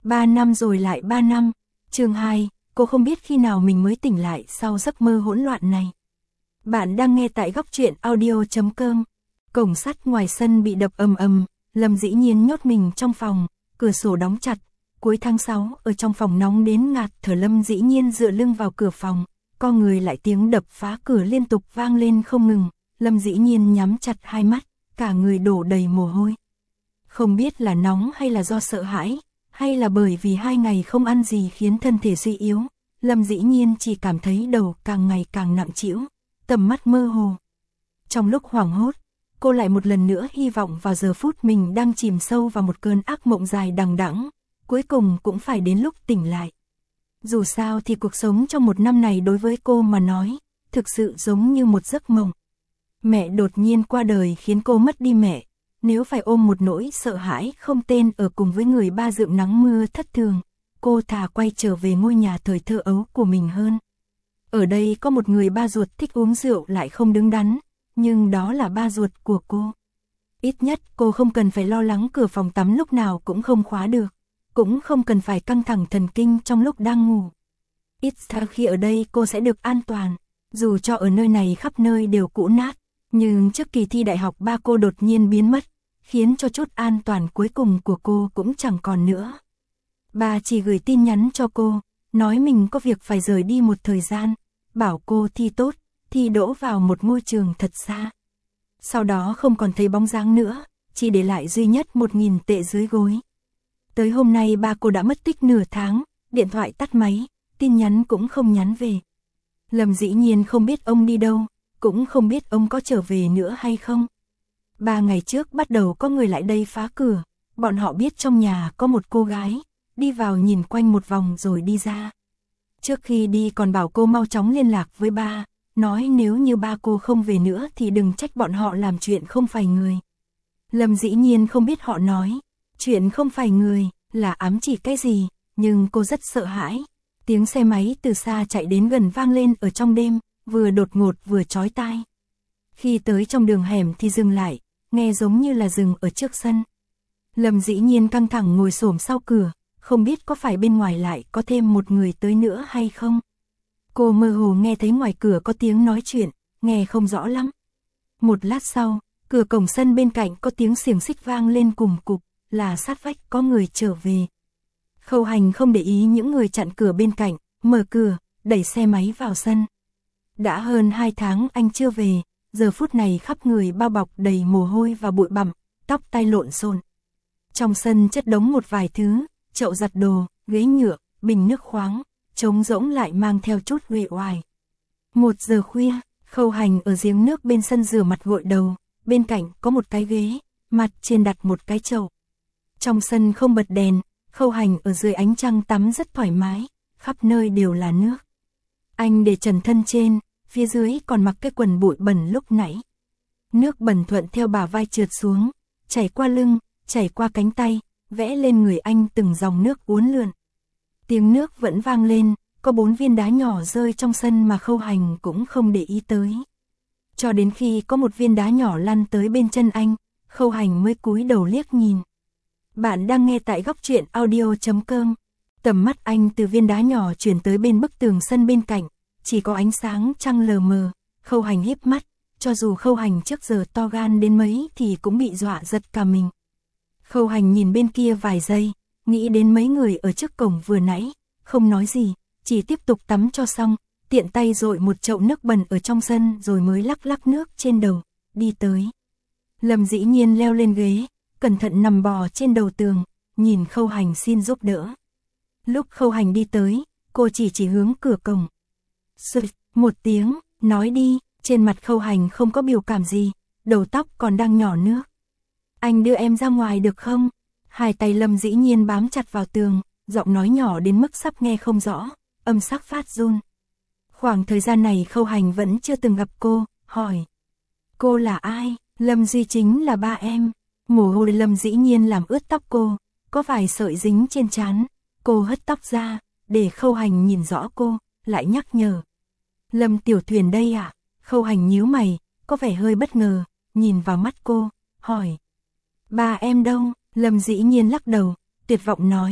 3 năm rồi lại 3 năm. Chương 2, cô không biết khi nào mình mới tỉnh lại sau giấc mơ hỗn loạn này. Bạn đang nghe tại góc truyện audio.com. Cổng sắt ngoài sân bị đập ầm ầm, Lâm dĩ nhiên nhốt mình trong phòng, cửa sổ đóng chặt. Cuối tháng 6, ở trong phòng nóng đến ngạt thở, Lâm dĩ nhiên dựa lưng vào cửa phòng, co người lại, tiếng đập phá cửa liên tục vang lên không ngừng. Lâm dĩ nhiên nhắm chặt hai mắt, cả người đổ đầy mồ hôi. Không biết là nóng hay là do sợ hãi, hay là bởi vì 2 ngày không ăn gì khiến thân thể suy yếu, Lâm dĩ nhiên chỉ cảm thấy đầu càng ngày càng nặng trĩu, tầm mắt mơ hồ. Trong lúc hoảng hốt, cô lại một lần nữa hy vọng vào giờ phút mình đang chìm sâu vào một cơn ác mộng dài đằng đẵng, cuối cùng cũng phải đến lúc tỉnh lại. Dù sao thì cuộc sống trong 1 năm này đối với cô mà nói, thực sự giống như một giấc mộng. Mẹ đột nhiên qua đời khiến cô mất đi mẹ, nếu phải ôm một nỗi sợ hãi không tên ở cùng với người ba dượng nắng mưa thất thường, cô thà quay trở về ngôi nhà thời thơ ấu của mình hơn. Ở đây có một người ba ruột thích uống rượu lại không đứng đắn, nhưng đó là ba ruột của cô. Ít nhất cô không cần phải lo lắng cửa phòng tắm lúc nào cũng không khóa được, cũng không cần phải căng thẳng thần kinh trong lúc đang ngủ. Ít ra khi ở đây cô sẽ được an toàn, dù cho ở nơi này khắp nơi đều cũ nát, nhưng trước kỳ thi đại học ba cô đột nhiên biến mất, khiến cho chút an toàn cuối cùng của cô cũng chẳng còn nữa. Ba chỉ gửi tin nhắn cho cô, nói mình có việc phải rời đi một thời gian, bảo cô thi tốt, thi đỗ vào một ngôi trường thật xa. Sau đó không còn thấy bóng dáng nữa, chỉ để lại duy nhất 1.000 tệ dưới gối. Tới hôm nay ba cô đã mất tích nửa tháng, điện thoại tắt máy, tin nhắn cũng không nhắn về. Lâm dĩ nhiên không biết ông đi đâu, cũng không biết ông có trở về nữa hay không. 3 ngày trước bắt đầu có người lại đây phá cửa, bọn họ biết trong nhà có một cô gái, đi vào nhìn quanh một vòng rồi đi ra. Trước khi đi còn bảo cô mau chóng liên lạc với ba, nói nếu như ba cô không về nữa thì đừng trách bọn họ làm chuyện không phải người. Lâm dĩ nhiên không biết họ nói, chuyện không phải người, là ám chỉ cái gì, nhưng cô rất sợ hãi. Tiếng xe máy từ xa chạy đến gần vang lên ở trong đêm, vừa đột ngột vừa chói tai. Khi tới trong đường hẻm thì dừng lại, nghe giống như là dừng ở trước sân. Lâm dĩ nhiên căng thẳng ngồi xổm sau cửa, không biết có phải bên ngoài lại có thêm một người tới nữa hay không. Cô mơ hồ nghe thấy ngoài cửa có tiếng nói chuyện, nghe không rõ lắm. Một lát sau, cửa cổng sân bên cạnh có tiếng xiềng xích vang lên cùm cụp, là sát vách có người trở về. Khâu Hành không để ý những người chặn cửa bên cạnh, mở cửa, đẩy xe máy vào sân. Đã hơn 2 tháng anh chưa về, giờ phút này khắp người bao bọc đầy mồ hôi và bụi bặm, tóc tai lộn xộn. Trong sân chất đống một vài thứ, chậu giặt đồ, ghế nhựa, bình nước khoáng, trống rỗng lại mang theo chút uể oải. 1 giờ khuya, Khâu Hành ở giếng nước bên sân rửa mặt gội đầu, bên cạnh có một cái ghế, mặt trên đặt một cái chậu. Trong sân không bật đèn, Khâu Hành ở dưới ánh trăng tắm rất thoải mái, khắp nơi đều là nước. Anh để trần thân trên, phía dưới còn mặc cái quần bụi bẩn lúc nãy. Nước bẩn thuận theo bả vai trượt xuống, chảy qua lưng, chảy qua cánh tay, vẽ lên người anh từng dòng nước uốn lượn. Tiếng nước vẫn vang lên, có 4 viên đá nhỏ rơi trong sân mà Khâu Hành cũng không để ý tới. Cho đến khi có một viên đá nhỏ lăn tới bên chân anh, Khâu Hành mới cúi đầu liếc nhìn. Bạn đang nghe tại góc truyện audio.com. Tầm mắt anh từ viên đá nhỏ chuyển tới bên bức tường sân bên cạnh, chỉ có ánh sáng trăng lờ mờ. Khâu Hành híp mắt, cho dù Khâu Hành trước giờ to gan đến mấy thì cũng bị dọa giật cả mình. Khâu Hành nhìn bên kia vài giây, nghĩ đến mấy người ở trước cổng vừa nãy, không nói gì, chỉ tiếp tục tắm cho xong, tiện tay dội một chậu nước bẩn ở trong sân rồi mới lắc lắc nước trên đầu, đi tới. Lâm dĩ nhiên leo lên ghế, cẩn thận nằm bò trên đầu tường, nhìn Khâu Hành xin giúp đỡ. Lúc Khâu Hành đi tới, cô chỉ hướng cửa cổng. Sụt, một tiếng, nói đi, trên mặt Khâu Hành không có biểu cảm gì, đầu tóc còn đang nhỏ nước. Anh đưa em ra ngoài được không? Hai tay Lâm dĩ nhiên bám chặt vào tường, giọng nói nhỏ đến mức sắp nghe không rõ, âm sắc phát run. Khoảng thời gian này Khâu Hành vẫn chưa từng gặp cô, hỏi. Cô là ai? Lâm Duy chính là ba em. Mồ hôi Lâm dĩ nhiên làm ướt tóc cô, có vài sợi dính trên trán. Cô hất tóc ra, để Khâu Hành nhìn rõ cô, lại nhắc nhở. Lâm Tiểu Thuyền đây à? Khâu Hành nhíu mày, có vẻ hơi bất ngờ, nhìn vào mắt cô, hỏi. Ba em đâu? Lâm dĩ nhiên lắc đầu, tuyệt vọng nói.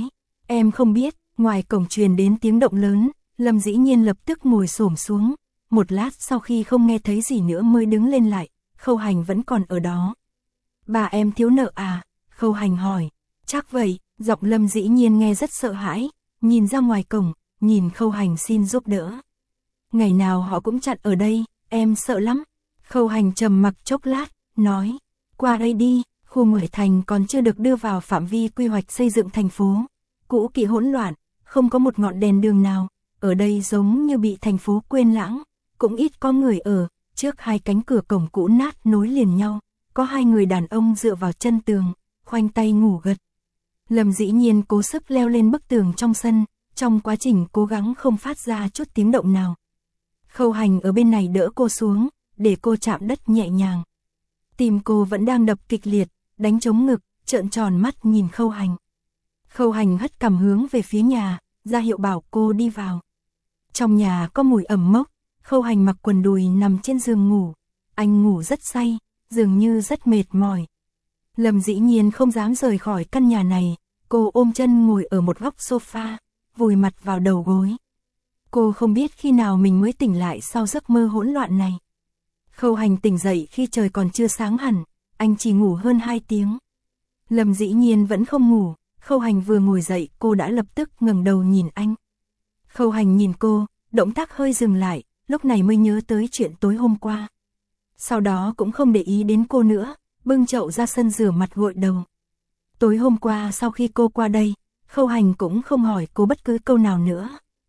Em không biết. Ngoài cổng truyền đến tiếng động lớn, Lâm Dĩ Nhiên lập tức ngồi xổm xuống. Một lát sau khi không nghe thấy gì nữa mới đứng lên lại, Khâu Hành vẫn còn ở đó. Bà em thiếu nợ à? Khâu Hành hỏi. Chắc vậy, giọng Lâm Dĩ Nhiên nghe rất sợ hãi, nhìn ra ngoài cổng, nhìn Khâu Hành xin giúp đỡ. Ngày nào họ cũng chặn ở đây, em sợ lắm. Khâu Hành trầm mặc chốc lát, nói, qua đây đi, khu Ngoại Thành còn chưa được đưa vào phạm vi quy hoạch xây dựng thành phố. Cũ kỹ hỗn loạn, không có một ngọn đèn đường nào, ở đây giống như bị thành phố quên lãng, cũng ít có người ở, trước hai cánh cửa cổng cũ nát nối liền nhau, có hai người đàn ông dựa vào chân tường, khoanh tay ngủ gật. Lâm Dĩ Nhiên cố sức leo lên bức tường trong sân, trong quá trình cố gắng không phát ra chút tiếng động nào. Khâu Hành ở bên này đỡ cô xuống, để cô chạm đất nhẹ nhàng. Tim cô vẫn đang đập kịch liệt, đánh trống ngực, trợn tròn mắt nhìn Khâu Hành. Khâu Hành hất cằm hướng về phía nhà, ra hiệu bảo cô đi vào. Trong nhà có mùi ẩm mốc, Khâu Hành mặc quần đùi nằm trên giường ngủ. Anh ngủ rất say, dường như rất mệt mỏi. Lâm Dĩ Nhiên không dám rời khỏi căn nhà này, cô ôm chân ngồi ở một góc sofa, vùi mặt vào đầu gối. Cô không biết khi nào mình mới tỉnh lại sau giấc mơ hỗn loạn này. Khâu Hành tỉnh dậy khi trời còn chưa sáng hẳn, anh chỉ ngủ hơn 2 tiếng. Lâm Dĩ Nhiên vẫn không ngủ, Khâu Hành vừa ngồi dậy cô đã lập tức ngẩng đầu nhìn anh. Khâu Hành nhìn cô, động tác hơi dừng lại, lúc này mới nhớ tới chuyện tối hôm qua. Sau đó cũng không để ý đến cô nữa, bưng chậu ra sân rửa mặt gội đầu. Tối hôm qua sau khi cô qua đây, Khâu Hành cũng không hỏi cô bất cứ câu nào nữa.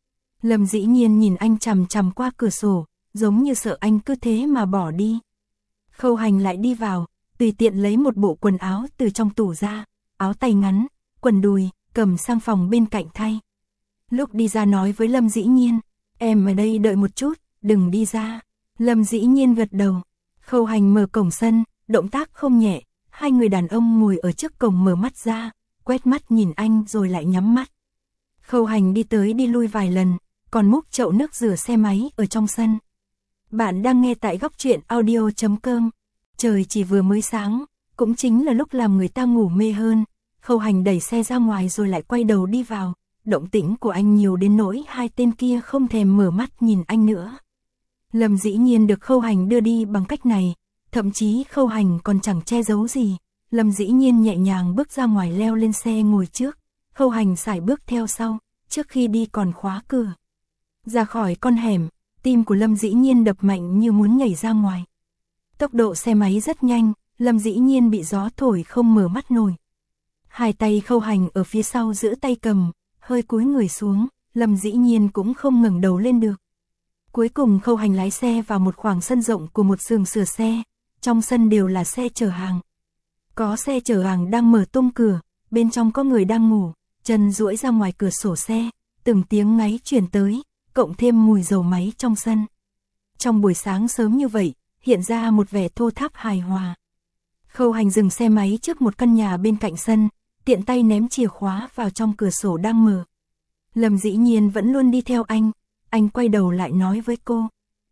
Lâm Dĩ Nhiên nhìn anh chằm chằm qua cửa sổ, giống như sợ anh cứ thế mà bỏ đi. Khâu Hành lại đi vào, tùy tiện lấy một bộ quần áo từ trong tủ ra, áo tay ngắn, quần đùi, cầm sang phòng bên cạnh thay. Lúc đi ra nói với Lâm Dĩ Nhiên, em ở đây đợi một chút, đừng đi ra. Lâm Dĩ Nhiên gật đầu. Khâu Hành mở cổng sân, động tác không nhẹ, hai người đàn ông ngồi ở trước cổng mở mắt ra, quét mắt nhìn anh rồi lại nhắm mắt. Khâu Hành đi tới đi lui vài lần, còn múc chậu nước rửa xe máy ở trong sân. Bạn đang nghe tại Góc Truyện Audio.com. Trời chỉ vừa mới sáng, cũng chính là lúc làm người ta ngủ mê hơn. Khâu Hành đẩy xe ra ngoài rồi lại quay đầu đi vào. Động tĩnh của anh nhiều đến nỗi hai tên kia không thèm mở mắt nhìn anh nữa. Lâm Dĩ Nhiên được Khâu Hành đưa đi bằng cách này, thậm chí Khâu Hành còn chẳng che giấu gì. Lâm Dĩ Nhiên nhẹ nhàng bước ra ngoài leo lên xe ngồi trước, Khâu Hành sải bước theo sau, trước khi đi còn khóa cửa. Ra khỏi con hẻm, tim của Lâm Dĩ Nhiên đập mạnh như muốn nhảy ra ngoài. Tốc độ xe máy rất nhanh, Lâm Dĩ Nhiên bị gió thổi không mở mắt nổi. Hai tay Khâu Hành ở phía sau giữ tay cầm, hơi cúi người xuống, Lâm Dĩ Nhiên cũng không ngẩng đầu lên được. Cuối cùng Khâu Hành lái xe vào một khoảng sân rộng của một xưởng sửa xe, trong sân đều là xe chở hàng. Có xe chở hàng đang mở tung cửa, bên trong có người đang ngủ, chân duỗi ra ngoài cửa sổ xe, từng tiếng ngáy truyền tới, cộng thêm mùi dầu máy trong sân. Trong buổi sáng sớm như vậy, hiện ra một vẻ thô tháp hài hòa. Khâu Hành dừng xe máy trước một căn nhà bên cạnh sân, tiện tay ném chìa khóa vào trong cửa sổ đang mở. Lâm Dĩ Nhiên vẫn luôn đi theo anh quay đầu lại nói với cô.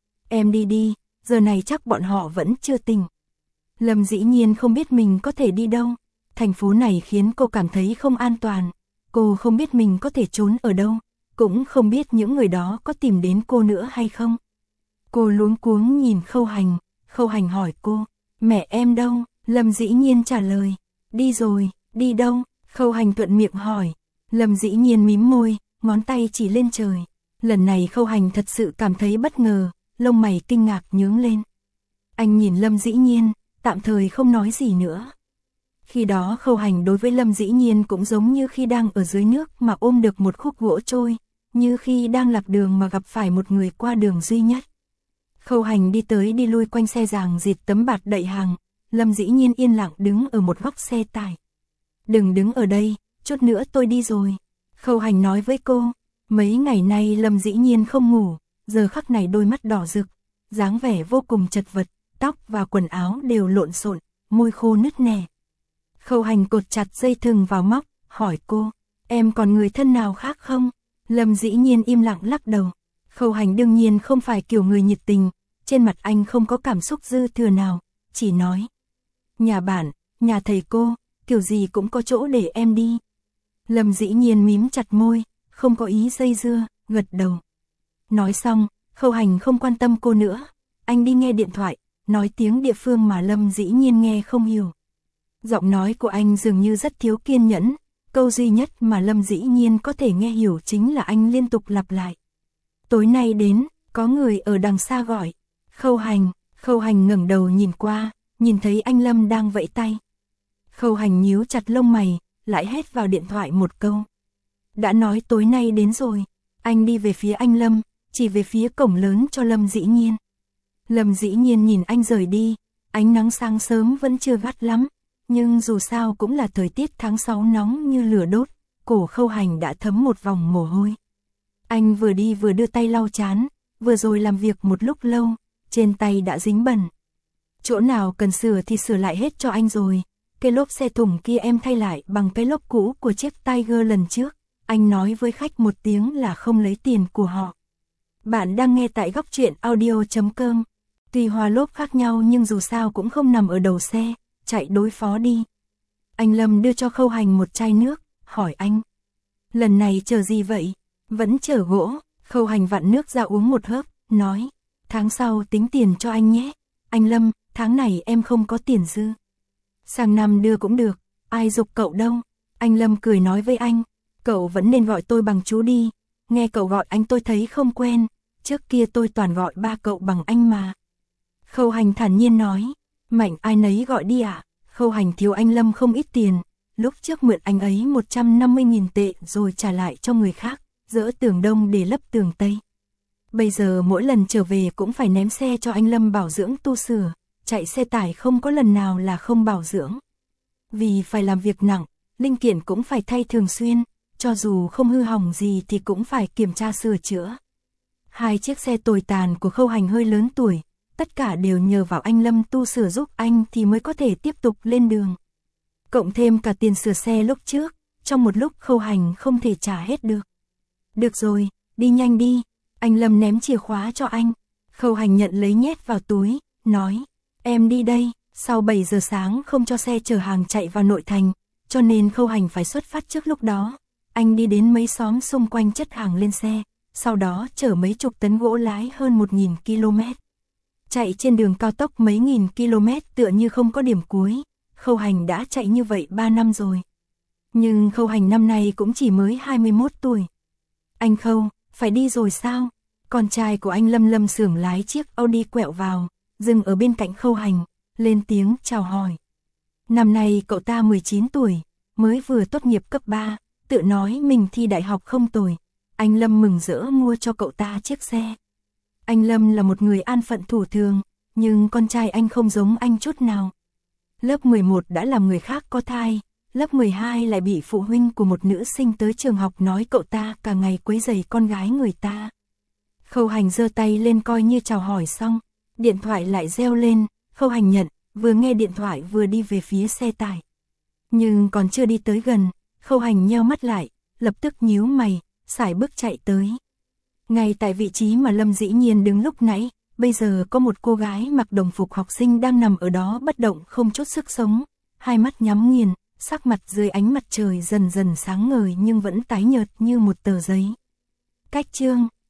Em đi đi, giờ này chắc bọn họ vẫn chưa tỉnh. Lâm Dĩ Nhiên không biết mình có thể đi đâu, thành phố này khiến cô cảm thấy không an toàn, cô không biết mình có thể trốn ở đâu, cũng không biết những người đó có tìm đến cô nữa hay không. Cô luống cuống nhìn Khâu Hành hỏi cô, mẹ em đâu? Lâm Dĩ Nhiên trả lời, đi rồi. Đi đâu? Khâu Hành thuận miệng hỏi. Lâm Dĩ Nhiên mím môi, ngón tay chỉ lên trời. Lần này Khâu Hành thật sự cảm thấy bất ngờ, lông mày kinh ngạc nhướng lên. Anh nhìn Lâm Dĩ Nhiên, tạm thời không nói gì nữa. Khi đó Khâu Hành đối với Lâm Dĩ Nhiên cũng giống như khi đang ở dưới nước mà ôm được một khúc gỗ trôi, như khi đang lạc đường mà gặp phải một người qua đường duy nhất. Khâu Hành đi tới đi lui quanh xe giàng dịt tấm bạt đậy hàng, Lâm Dĩ Nhiên yên lặng đứng ở một góc xe tải. Đừng đứng ở đây, chút nữa tôi đi rồi. Khâu Hành nói với cô. Mấy ngày nay Lâm Dĩ Nhiên không ngủ, giờ khắc này đôi mắt đỏ rực, dáng vẻ vô cùng chật vật, tóc và quần áo đều lộn xộn, môi khô nứt nẻ. Khâu Hành cột chặt dây thừng vào móc, hỏi cô, em còn người thân nào khác không? Lâm Dĩ Nhiên im lặng lắc đầu. Khâu Hành đương nhiên không phải kiểu người nhiệt tình, trên mặt anh không có cảm xúc dư thừa nào, chỉ nói. Nhà bạn, nhà thầy cô, kiểu gì cũng có chỗ để em đi. Lâm Dĩ Nhiên mím chặt môi, không có ý dây dưa, gật đầu. Nói xong, Khâu Hành không quan tâm cô nữa, anh đi nghe điện thoại, nói tiếng địa phương mà Lâm Dĩ Nhiên nghe không hiểu. Giọng nói của anh dường như rất thiếu kiên nhẫn, câu duy nhất mà Lâm Dĩ Nhiên có thể nghe hiểu chính là anh liên tục lặp lại. Tối nay đến, có người ở đằng xa gọi. Khâu Hành ngẩng đầu nhìn qua, nhìn thấy anh Lâm đang vẫy tay. Khâu Hành nhíu chặt lông mày, lại hét vào điện thoại một câu. Đã nói tối nay đến rồi, anh đi về phía anh Lâm, chỉ về phía cổng lớn cho Lâm Dĩ Nhiên. Lâm Dĩ Nhiên nhìn anh rời đi, ánh nắng sáng sớm vẫn chưa gắt lắm, nhưng dù sao cũng là thời tiết tháng 6 nóng như lửa đốt, cổ Khâu Hành đã thấm một vòng mồ hôi. Anh vừa đi vừa đưa tay lau trán, vừa rồi làm việc một lúc lâu, trên tay đã dính bẩn. Chỗ nào cần sửa thì sửa lại hết cho anh rồi, cái lốp xe thùng kia em thay lại bằng cái lốp cũ của chiếc Tiger lần trước, anh nói với khách một tiếng là không lấy tiền của họ. Bạn đang nghe tại Góc Truyện Audio.com. Tuy hoa lốp khác nhau nhưng dù sao cũng không nằm ở đầu xe, chạy đối phó đi. Anh Lâm đưa cho Khâu Hành một chai nước, hỏi anh. Lần này chờ gì vậy? Vẫn chờ gỗ. Khâu Hành vặn nước ra uống một hớp, nói. Tháng sau tính tiền cho anh nhé. Anh Lâm, tháng này em không có tiền dư. Sang năm đưa cũng được, ai giục cậu đâu. Anh Lâm cười nói với anh. Cậu vẫn nên gọi tôi bằng chú đi. Nghe cậu gọi anh tôi thấy không quen. Trước kia tôi toàn gọi ba cậu bằng anh mà. Khâu Hành thản nhiên nói. Mạnh ai nấy gọi đi ạ. Khâu Hành thiếu anh Lâm không ít tiền. Lúc trước mượn anh ấy 150.000 tệ rồi trả lại cho người khác, dỡ tường đông để lấp tường tây. Bây giờ mỗi lần trở về cũng phải ném xe cho anh Lâm bảo dưỡng tu sửa, chạy xe tải không có lần nào là không bảo dưỡng. Vì phải làm việc nặng, linh kiện cũng phải thay thường xuyên, cho dù không hư hỏng gì thì cũng phải kiểm tra sửa chữa. Hai chiếc xe tồi tàn của Khâu Hành hơi lớn tuổi, tất cả đều nhờ vào anh Lâm tu sửa giúp anh thì mới có thể tiếp tục lên đường. Cộng thêm cả tiền sửa xe lúc trước, trong một lúc Khâu Hành không thể trả hết được. Được rồi, đi nhanh đi. Anh Lâm ném chìa khóa cho anh. Khâu Hành nhận lấy nhét vào túi, nói. Em đi đây, sau 7 giờ sáng không cho xe chở hàng chạy vào nội thành, cho nên Khâu Hành phải xuất phát trước lúc đó. Anh đi đến mấy xóm xung quanh chất hàng lên xe, sau đó chở mấy chục tấn gỗ lái hơn 1.000 km. Chạy trên đường cao tốc mấy nghìn km tựa như không có điểm cuối. Khâu Hành đã chạy như vậy 3 năm rồi. Nhưng Khâu Hành năm nay cũng chỉ mới 21 tuổi. Anh Khâu, phải đi rồi sao? Con trai của anh Lâm xưởng lái chiếc Audi quẹo vào, dừng ở bên cạnh Khâu Hành, lên tiếng chào hỏi. Năm nay cậu ta 19 tuổi, mới vừa tốt nghiệp cấp 3, tự nói mình thi đại học không tồi. Anh Lâm mừng rỡ mua cho cậu ta chiếc xe. Anh Lâm là một người an phận thủ thường, nhưng con trai anh không giống anh chút nào. Lớp 11 đã làm người khác có thai, lớp 12 lại bị phụ huynh của một nữ sinh tới trường học nói cậu ta cả ngày quấy rầy con gái người ta. Khâu Hành giơ tay lên coi như chào hỏi xong, điện thoại lại reo lên, Khâu Hành nhận, vừa nghe điện thoại vừa đi về phía xe tải. Nhưng còn chưa đi tới gần, Khâu Hành nheo mắt lại, lập tức nhíu mày, sải bước chạy tới. Ngay tại vị trí mà Lâm Dĩ Nhiên đứng lúc nãy, bây giờ có một cô gái mặc đồng phục học sinh đang nằm ở đó bất động không chút sức sống, hai mắt nhắm nghiền, sắc mặt dưới ánh mặt trời dần dần sáng ngời nhưng vẫn tái nhợt như một tờ giấy. Cách chương